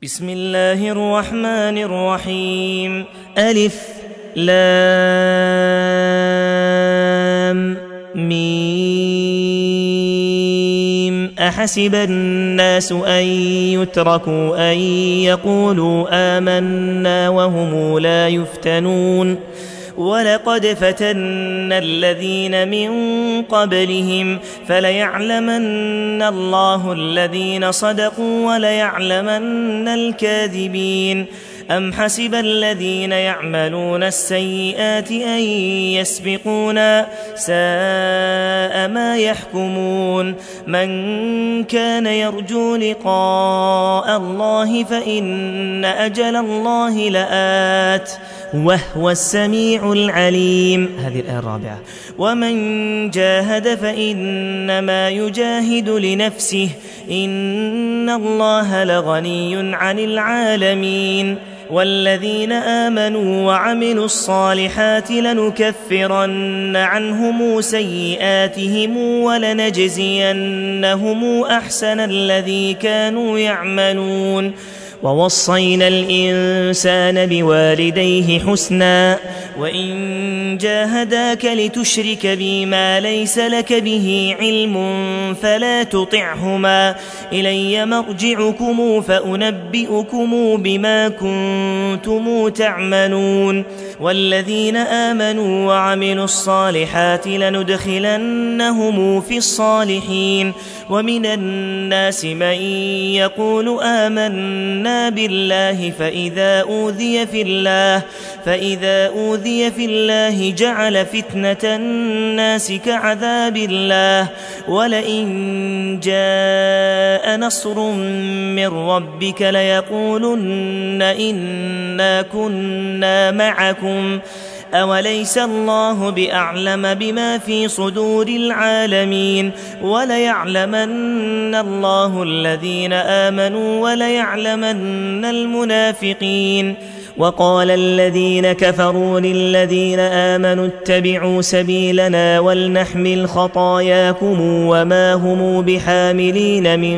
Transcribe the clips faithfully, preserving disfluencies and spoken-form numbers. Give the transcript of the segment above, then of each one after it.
بسم الله الرحمن الرحيم. ألف لام ميم. أحسب الناس أن يتركوا أن يقولوا آمنا وهم لا يفتنون ولقد فتنا الذين من قبلهم فليعلمن الله الذين صدقوا وليعلمن الكاذبين. أم حسب الذين يعملون السيئات أن يسبقونا ساء ما يحكمون. من كان يرجو لقاء الله فإن أجل الله لآت وهو السميع العليم. هذه الآية الرابعة. ومن جاهد فإنما يجاهد لنفسه إن الله لغني عن العالمين. والذين آمنوا وعملوا الصالحات لنكفرن عنهم سيئاتهم ولنجزينهم أحسن الذي كانوا يعملون. ووصينا الإنسان بوالديه حسنا وإن جاهداك لتشرك بي ما ليس لك به علم فلا تطعهما إلي مرجعكم فأنبئكم بما كنتم تعملون. والذين آمنوا وعملوا الصالحات لندخلنهم في الصالحين. ومن الناس من يقول آمنا بالله فإذا أوذي في الله فإذا أوذي في الله جعل فتنة الناس كعذاب الله ولئن جاء نصر من ربك ليقولن إنا كنا معكم أوليس الله بأعلم بما في صدور العالمين. وليعلمن الله الذين آمنوا وليعلمن المنافقين. وقال الذين كفروا للذين آمنوا اتبعوا سبيلنا ولنحمل خطاياكم وما هم بحاملين من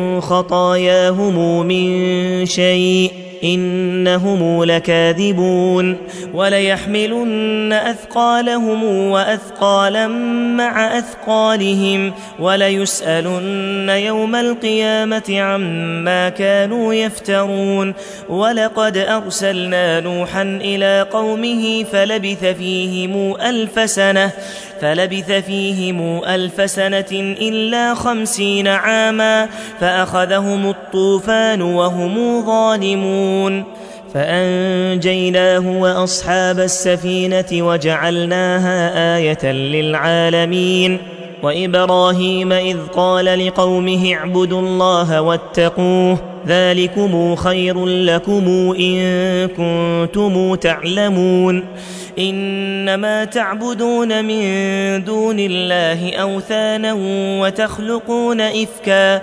خطاياهم من شيء إنهم لكاذبون. وليحملن أثقالهم وأثقالا مع أثقالهم وليسألن يوم القيامة عما كانوا يفترون. ولقد أرسلنا نوحا إلى قومه فلبث فيهم ألف سنة فلبث فيهم ألف سنة إلا خمسين عاما فأخذهم الطوفان وهم ظالمون. فأنجيناه وأصحاب السفينة وجعلناها آية للعالمين. وإبراهيم إذ قال لقومه اعبدوا الله واتقوه ذلكم خير لكم إن كنتم تعلمون. إنما تعبدون من دون الله أوثانا وتخلقون إفكا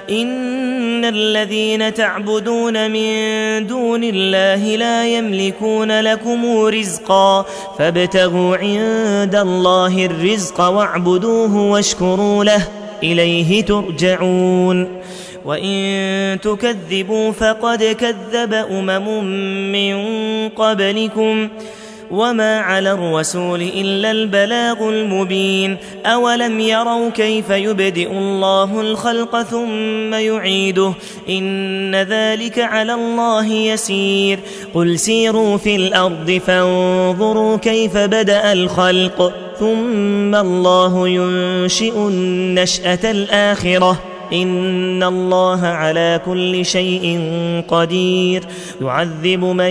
إن الذين تعبدون من دون الله لا يملكون لكم رزقا فابتغوا عند الله الرزق واعبدوه واشكروا له إليه ترجعون. وإن تكذبوا فقد كذب أمم من قبلكم وما على الرسول إلا البلاغ المبين. أولم يروا كيف يبدئ الله الخلق ثم يعيده إن ذلك على الله يسير. قل سيروا في الأرض فانظروا كيف بدأ الخلق ثم الله ينشئ النشأة الآخرة إن الله على كل شيء قدير. يعذب من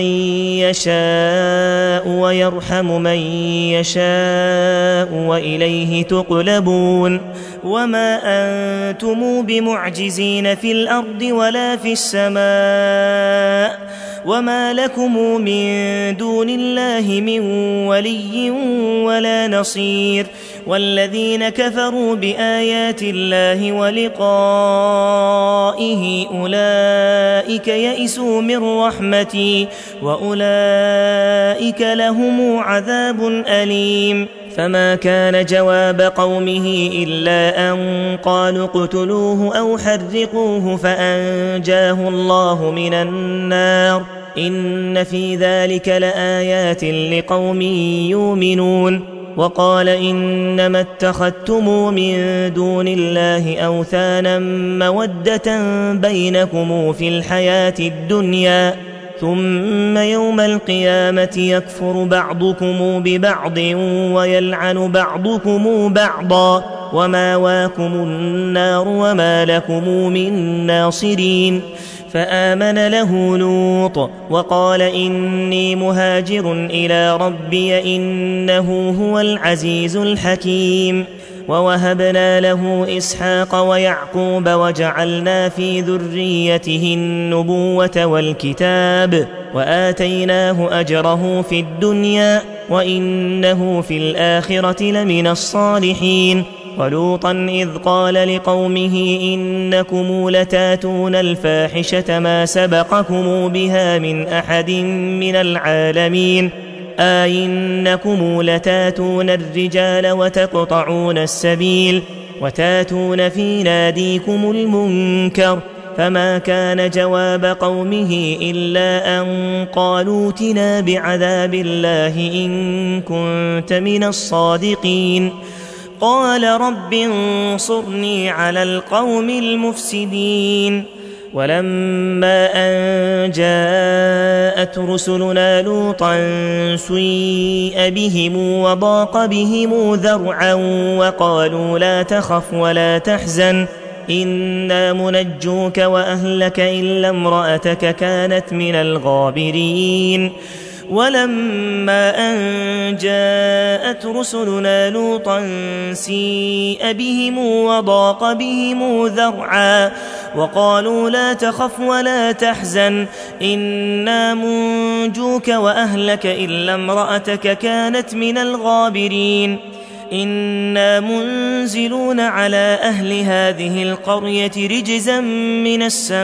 يشاء ويرحم من يشاء وإليه تقلبون. وما أنتم بمعجزين في الأرض ولا في السماء وما لكم من دون الله من ولي ولا نصير. والذين كفروا بآيات الله ولقائه أولئك يئسوا من رحمتي وأولئك لهم عذاب أليم. فما كان جواب قومه إلا أن قالوا اقتلوه أو حرقوه فأنجاه الله من النار إن في ذلك لآيات لقوم يؤمنون. وقال إنما اتخذتم من دون الله أوثانا مودة بينكم في الحياة الدنيا ثم يوم القيامة يكفر بعضكم ببعض ويلعن بعضكم بعضا وماواكم النار وما لكم من ناصرين. فآمن له لوط وقال إني مهاجر إلى ربي إنه هو العزيز الحكيم. ووهبنا له إسحاق ويعقوب وجعلنا في ذريته النبوة والكتاب وآتيناه أجره في الدنيا وإنه في الآخرة لمن الصالحين. ولوطا إذ قال لقومه إنكم لتاتون الفاحشة ما سبقكم بها من أحد من العالمين أئنكم لتاتون الرجال وتقطعون السبيل وتاتون في ناديكم المنكر. فما كان جواب قومه إلا أن قالوا ائتنا بعذاب الله إن كنت من الصادقين. قال رب انصرني على القوم المفسدين. ولما أن جاءت رسلنا لوطا سيء بهم وضاق بهم ذرعا وقالوا لا تخف ولا تحزن إنا منجوك وأهلك إلا امرأتك كانت من الغابرين. ولما أن جاءت رسلنا لوطا سيء بهم وضاق بهم ذرعا وقالوا لا تخف ولا تحزن إنا منجوك وأهلك إلا امرأتك كانت من الغابرين. إنا منزلون على أهل هذه القرية رجزا من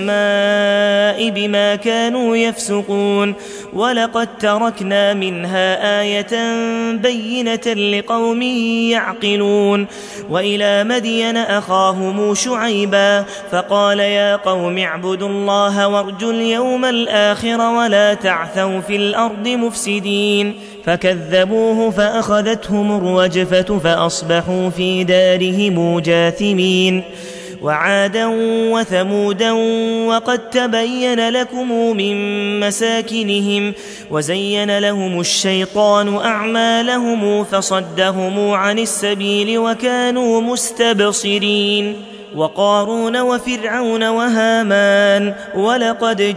السماء بما كانوا يفسقون ولقد تركنا منها آية بينة لقوم يعقلون. وإلى مدين أخاهم شعيبا فقال يا قوم اعبدوا الله وارجوا اليوم الآخر ولا تعثوا في الأرض مفسدين. فكذبوه فأخذتهم الرجفة فأصبحوا في دارهم جاثمين. وعادا وثمودا وقد تبين لكم من مساكنهم وزين لهم الشيطان أعمالهم فصدهم عن السبيل وكانوا مستبصرين. وقارون وفرعون وهامان ولقد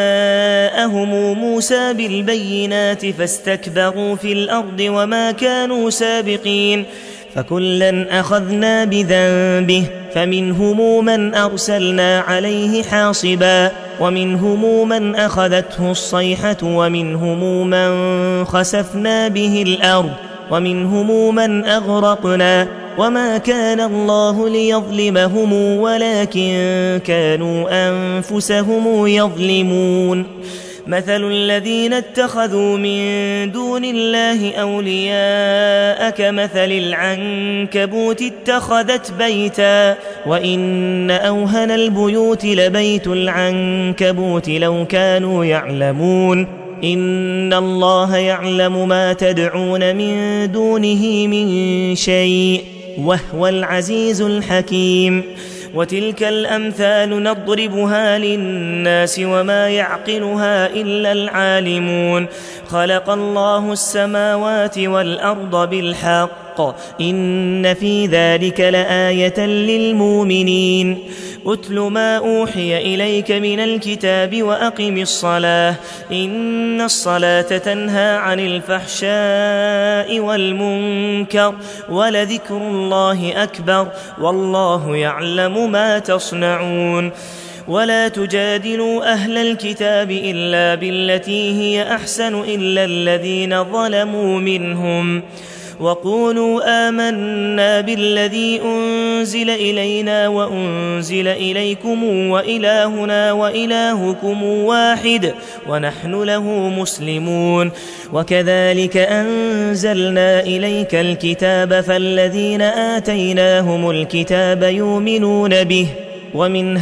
جاءهم موسى بالبينات فاستكبروا في الأرض وما كانوا سابقين. فكلا أخذنا بذنبه فمنهم من أرسلنا عليه حاصبا ومنهم من أخذته الصيحة ومنهم من خسفنا به الأرض ومنهم من أغرقنا وما كان الله ليظلمهم ولكن كانوا أنفسهم يظلمون. مثل الذين اتخذوا من دون الله أولياء كمثل العنكبوت اتخذت بيتا وإن أوهن البيوت لبيت العنكبوت لو كانوا يعلمون. إن الله يعلم ما تدعون من دونه من شيء وهو العزيز الحكيم. وتلك الأمثال نضربها للناس وما يعقلها إلا العالمون. خلق الله السماوات والأرض بالحق إن في ذلك لآية للمؤمنين. أتل ما أوحي إليك من الكتاب وأقم الصلاة إن الصلاة تنهى عن الفحشاء والمنكر ولذكر الله أكبر والله يعلم ما تصنعون. ولا تجادلوا أهل الكتاب إلا بالتي هي أحسن إلا الذين ظلموا منهم وقولوا آمنا بالذي أنزل إلينا وأنزل إليكم وإلهنا وإلهكم واحد ونحن له مسلمون وكذلك أنزلنا إليك الكتاب فالذين آتيناهم الكتاب يؤمنون به ومن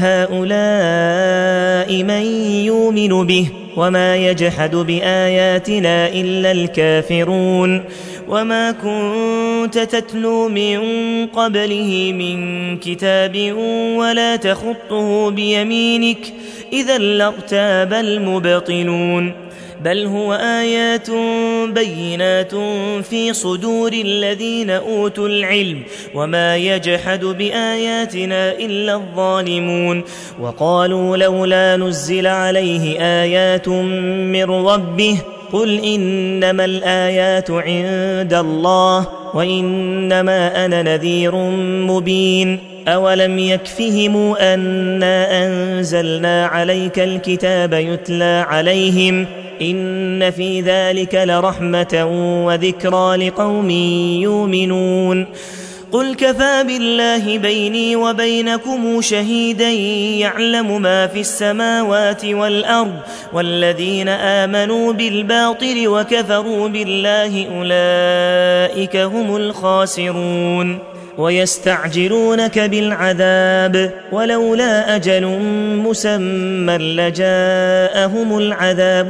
هؤلاء من يؤمن به وما يجحد بآياتنا إلا الكافرون وما كنت تتلو من قبله من كتاب ولا تخطه بيمينك إذا لارتاب المبطلون بل هو آيات بينات في صدور الذين أوتوا العلم وما يجحد بآياتنا إلا الظالمون وقالوا لولا نزل عليه آيات من ربه قل إنما الآيات عند الله وإنما أنا نذير مبين أولم يكفهم أنا أنزلنا عليك الكتاب يتلى عليهم إن في ذلك لرحمة وذكرى لقوم يؤمنون قل كفى بالله بيني وبينكم شهيدا يعلم ما في السماوات والأرض والذين آمنوا بالباطل وكفروا بالله أولئك هم الخاسرون ويستعجلونك بالعذاب ولولا أجل مسمى لجاءهم العذاب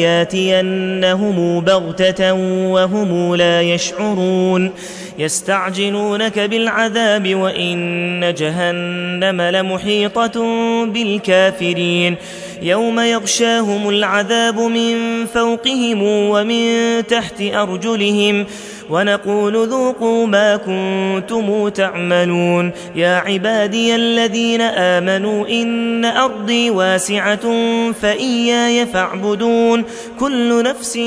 ولياتينهم بغتة وهم لا يشعرون يستعجلونك بالعذاب وإن جهنم لمحيطة بالكافرين يوم يغشاهم العذاب من فوقهم ومن تحت أرجلهم ونقول ذوقوا ما كنتم تعملون يا عبادي الذين آمنوا إن أرضي واسعة فإياي فاعبدون كل نفس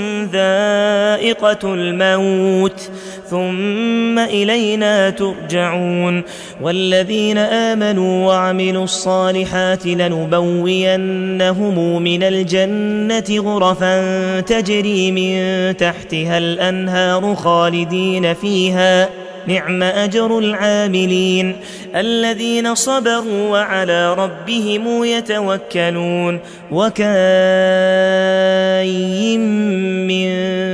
ذائقة الموت ثم إلينا ترجعون والذين آمنوا وعملوا الصالحات لنبوينهم من الجنة غرفا تجري من تحتها الأنهار خالدين فيها نعم أجر العاملين الذين صبروا وعلى ربهم يتوكلون وكاين من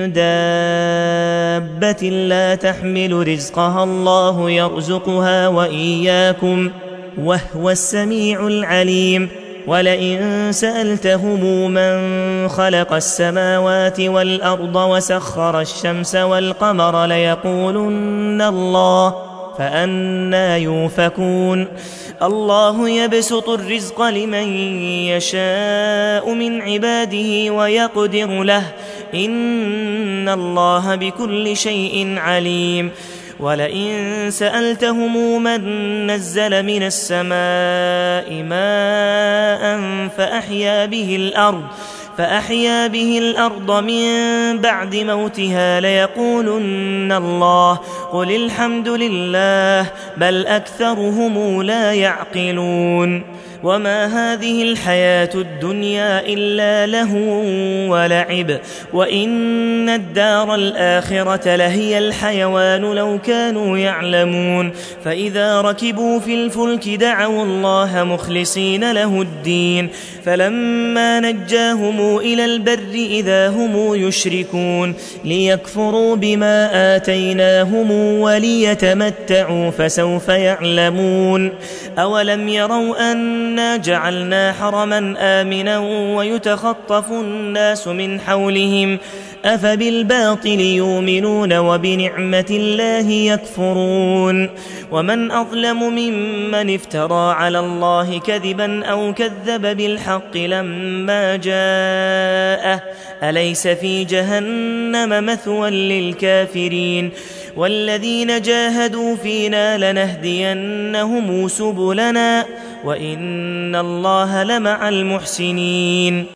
دابة لا تحمل رزقها الله يرزقها وإياكم وهو السميع العليم ولئن سألتهم من خلق السماوات والأرض وسخر الشمس والقمر ليقولن الله فأنى يؤفكون الله يبسط الرزق لمن يشاء من عباده ويقدر له إن الله بكل شيء عليم ولئن سألتهم من نزل من السماء ماء فأحيا به الأرض فأحيا به الأرض من بعد موتها ليقولن الله قل الحمد لله بل أكثرهم لا يعقلون وما هذه الحياة الدنيا إلا لهو ولعب وإن الدار الآخرة لهي الحيوان لو كانوا يعلمون فإذا ركبوا في الفلك دعوا الله مخلصين له الدين فلما نجاهم إلى البر إذا هم يشركون ليكفروا بما آتيناهم وليتمتعوا فسوف يعلمون أولم يروا أن إنا جعلنا حرما آمنا ويتخطف الناس من حولهم أفبالباطل يؤمنون وبنعمة الله يكفرون ومن أظلم ممن افترى على الله كذبا أو كذب بالحق لما جاءه أليس في جهنم مثوى للكافرين والذين جاهدوا فينا لنهدينهم سبلنا وإن الله لمع المحسنين